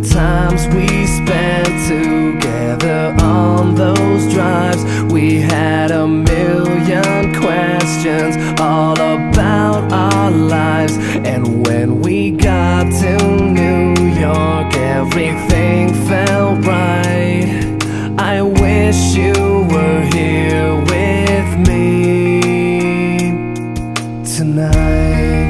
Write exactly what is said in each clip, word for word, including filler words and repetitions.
times we spent together on those drives. We had a million questions all about our lives. And when we got to New York, everything felt right. I wish you were here with me tonight.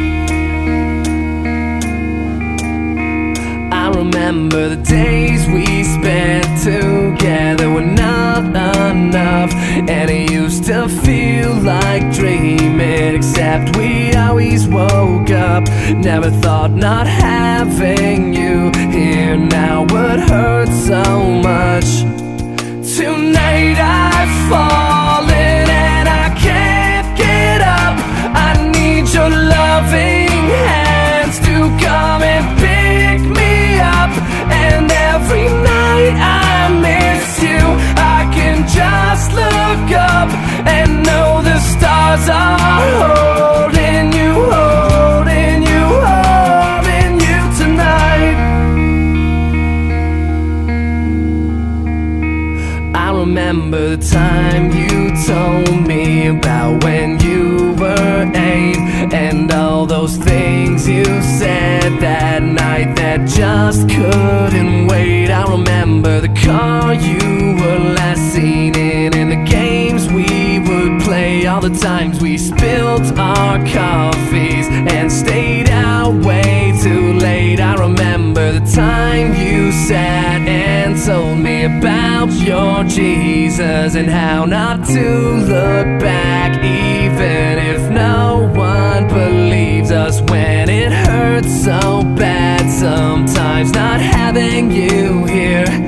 I remember the days we spent together were not enough, and it used to feel like dreaming, except we always woke up. Never thought not having you here now would hurt so much. Tonight I've fallen and I can't get up. I need your loving hands to come and pick me up. And every night I miss you, I can just look up and know the stars are holding you, holding you, holding you tonight. I remember the time you told me about when you were eight, and all those things you said that night that just couldn't wait. I remember the car you were last seen in, and the games we would play, all the times we spilled our coffees and stayed out way too late. I remember the time you sat and told me about your Jesus and how not to look back, even if no one believes us when it hurts so bad sometimes not having you here.